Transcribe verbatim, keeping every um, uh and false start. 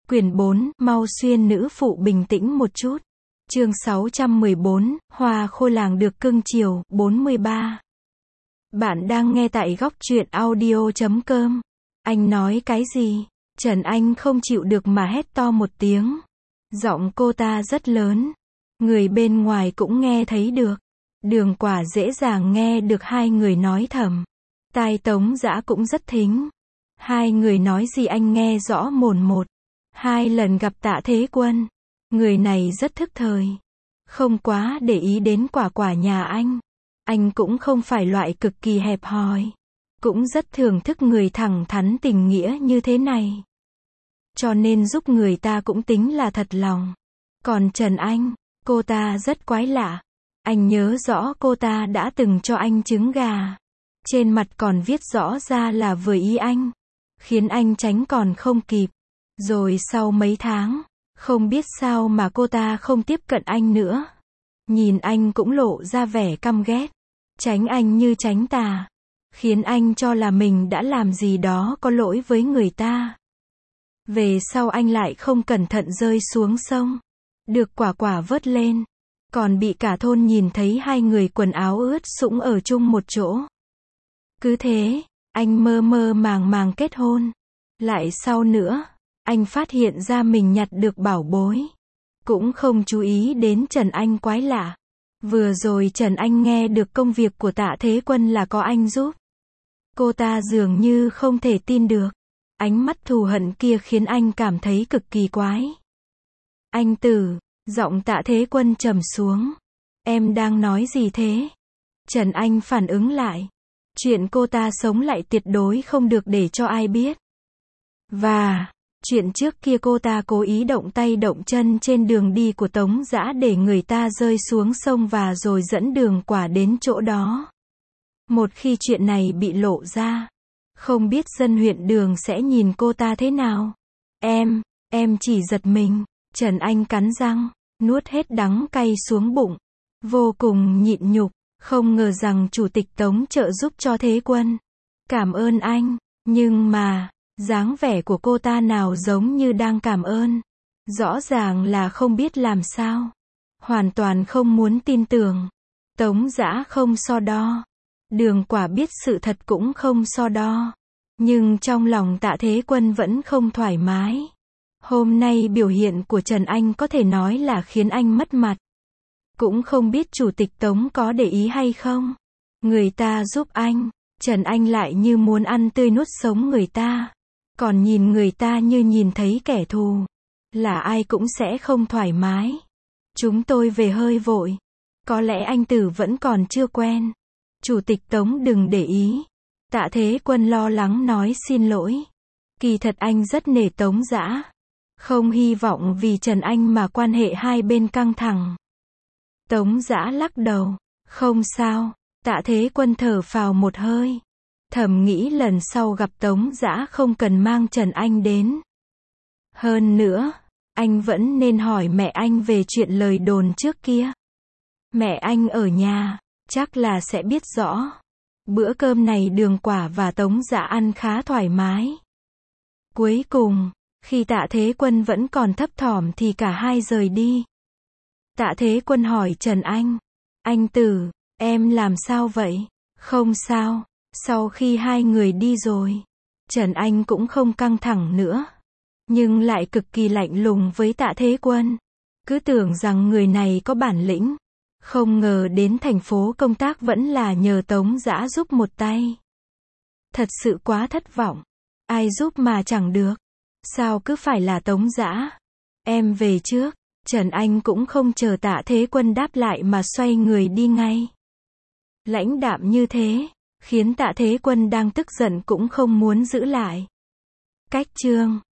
Quyển bốn, mau xuyên nữ phụ bình tĩnh một chút. Chương sáu trăm mười bốn, hoa khô làng được cưng chiều, bốn mươi ba. Bạn đang nghe tại góc truyện audio chấm com. Anh nói cái gì? Trần Anh không chịu được mà hét to một tiếng. Giọng cô ta rất lớn. Người bên ngoài cũng nghe thấy được. Đường Quả dễ dàng nghe được hai người nói thầm. Tai Tống Dã cũng rất thính. Hai người nói gì anh nghe rõ mồn một. Hai lần gặp Tạ Thế Quân. Người này rất thức thời. Không quá để ý đến Quả Quả nhà anh. Anh cũng không phải loại cực kỳ hẹp hòi. Cũng rất thưởng thức người thẳng thắn tình nghĩa như thế này. Cho nên giúp người ta cũng tính là thật lòng. Còn Trần Anh, cô ta rất quái lạ. Anh nhớ rõ cô ta đã từng cho anh trứng gà. Trên mặt còn viết rõ ra là vừa ý anh. Khiến anh tránh còn không kịp. Rồi sau mấy tháng, không biết sao mà cô ta không tiếp cận anh nữa. Nhìn anh cũng lộ ra vẻ căm ghét. Tránh anh như tránh tà. Khiến anh cho là mình đã làm gì đó có lỗi với người ta. Về sau anh lại không cẩn thận rơi xuống sông. Được Quả Quả vớt lên. Còn bị cả thôn nhìn thấy hai người quần áo ướt sũng ở chung một chỗ. Cứ thế, anh mơ mơ màng màng kết hôn. Lại sau nữa, anh phát hiện ra mình nhặt được bảo bối. Cũng không chú ý đến Trần Anh quái lạ. Vừa rồi Trần Anh nghe được công việc của Tạ Thế Quân là có anh giúp. Cô ta dường như không thể tin được. Ánh mắt thù hận kia khiến anh cảm thấy cực kỳ quái. Anh Tử, giọng Tạ Thế Quân trầm xuống. Em đang nói gì thế? Trần Anh phản ứng lại. Chuyện cô ta sống lại tuyệt đối không được để cho ai biết. Và, chuyện trước kia cô ta cố ý động tay động chân trên đường đi của Tống Dã để người ta rơi xuống sông và rồi dẫn Đường Quả đến chỗ đó. Một khi chuyện này bị lộ ra, không biết dân huyện Đường sẽ nhìn cô ta thế nào. Em, em chỉ giật mình. Trần Anh cắn răng, nuốt hết đắng cay xuống bụng. Vô cùng nhịn nhục, không ngờ rằng chủ tịch Tống trợ giúp cho Thế Quân. Cảm ơn anh, nhưng mà, dáng vẻ của cô ta nào giống như đang cảm ơn. Rõ ràng là không biết làm sao. Hoàn toàn không muốn tin tưởng. Tống Dã không so đo. Đường Quả biết sự thật cũng không so đo. Nhưng trong lòng Tạ Thế Quân vẫn không thoải mái. Hôm nay biểu hiện của Trần Anh có thể nói là khiến anh mất mặt. Cũng không biết chủ tịch Tống có để ý hay không. Người ta giúp anh, Trần Anh lại như muốn ăn tươi nuốt sống người ta. Còn nhìn người ta như nhìn thấy kẻ thù. Là ai cũng sẽ không thoải mái. Chúng tôi về hơi vội. Có lẽ anh Tử vẫn còn chưa quen. Chủ tịch Tống đừng để ý. Tạ Thế Quân lo lắng nói xin lỗi. Kỳ thật anh rất nể Tống Dã. Không hy vọng vì Trần Anh mà quan hệ hai bên căng thẳng. Tống Dã lắc đầu. Không sao. Tạ Thế Quân thở phào một hơi. Thầm nghĩ lần sau gặp Tống Dã không cần mang Trần Anh đến. Hơn nữa, anh vẫn nên hỏi mẹ anh về chuyện lời đồn trước kia. Mẹ anh ở nhà, chắc là sẽ biết rõ. Bữa cơm này Đường Quả và Tống Dã ăn khá thoải mái. Cuối cùng, khi Tạ Thế Quân vẫn còn thấp thỏm thì cả hai rời đi. Tạ Thế Quân hỏi Trần Anh. Anh Tử, em làm sao vậy? Không sao. Sau khi hai người đi rồi, Trần Anh cũng không căng thẳng nữa. Nhưng lại cực kỳ lạnh lùng với Tạ Thế Quân. Cứ tưởng rằng người này có bản lĩnh. Không ngờ đến thành phố công tác vẫn là nhờ Tống Dã giúp một tay. Thật sự quá thất vọng. Ai giúp mà chẳng được. Sao cứ phải là Tống Dã? Em về trước. Trần Anh cũng không chờ Tạ Thế Quân đáp lại mà xoay người đi ngay. Lãnh đạm như thế, khiến Tạ Thế Quân đang tức giận cũng không muốn giữ lại. Cách chương